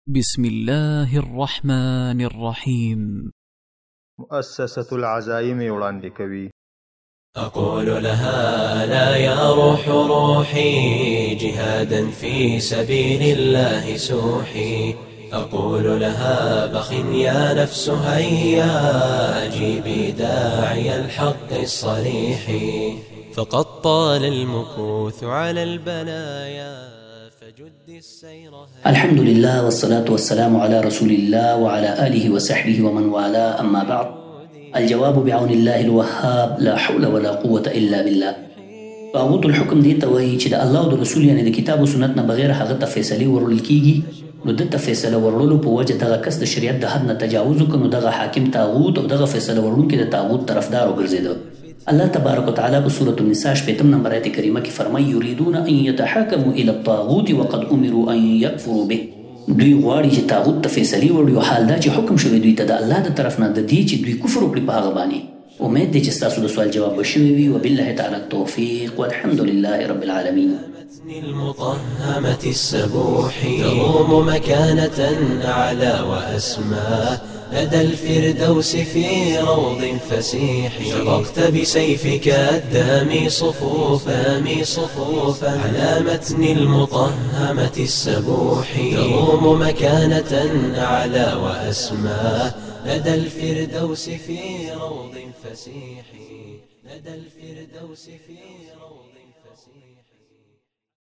بسم الله الرحمن الرحيم. مؤسسة العزائم وړاندې کوي. أقول لها لا يا روح روحي جهادا في سبيل الله سوحي. أقول لها بخ يا نفس هيا أجيبي داعي الحق الصريح. فقد طال المكوث على البلايا فجد السير. الحمد لله والصلاة والسلام على رسول الله وعلى آله وصحبه ومن والاه، أما بعد. الجواب بعون الله الوهاب، لا حول ولا قوة إلا بالله. طاغوت الحكم دي ته وایي چې د الله او د رسول یعنی د کتاب او سنت نه بغیر هغه ته فیصلې ورول کیږي، نو دته فیصله ورولو په وجه دغه کس د شریعت د حد نه تجاوز وکړ، نو دغه حاکم طاغوت او دغه فیصله ورونکي د طاغوت طرفدار وګرځیدل. الله تبارک وتعالى بسورة النساء 8 نمبر آیت کریمه کې فرمایي: یریدون ان يتحاكموا الى الطاغوت وقد امروا ان يكفروا به. دوی غواړي چې طاغوت ته فیصلې وړي، حال دا چې حکم شوی دوی ته د الله د طرف نه د دې چې دوی کفر وکړي په هغه باندې. امید دی چې ستاسو د سوال جواب بشوي وي. وبالله تعالی التوفیق والحمد لله رب العالمين. المطهمة السبوح تروم مكانة أعلى وأسمى لدى الفردوس في روض فسيح. شققت بسيفك الدامي صفوفا على متن المطهمة السبوح. تروم مكانة أعلى وأسمى لدى الفردوس في روض فسيح. لدى الفردوس في روض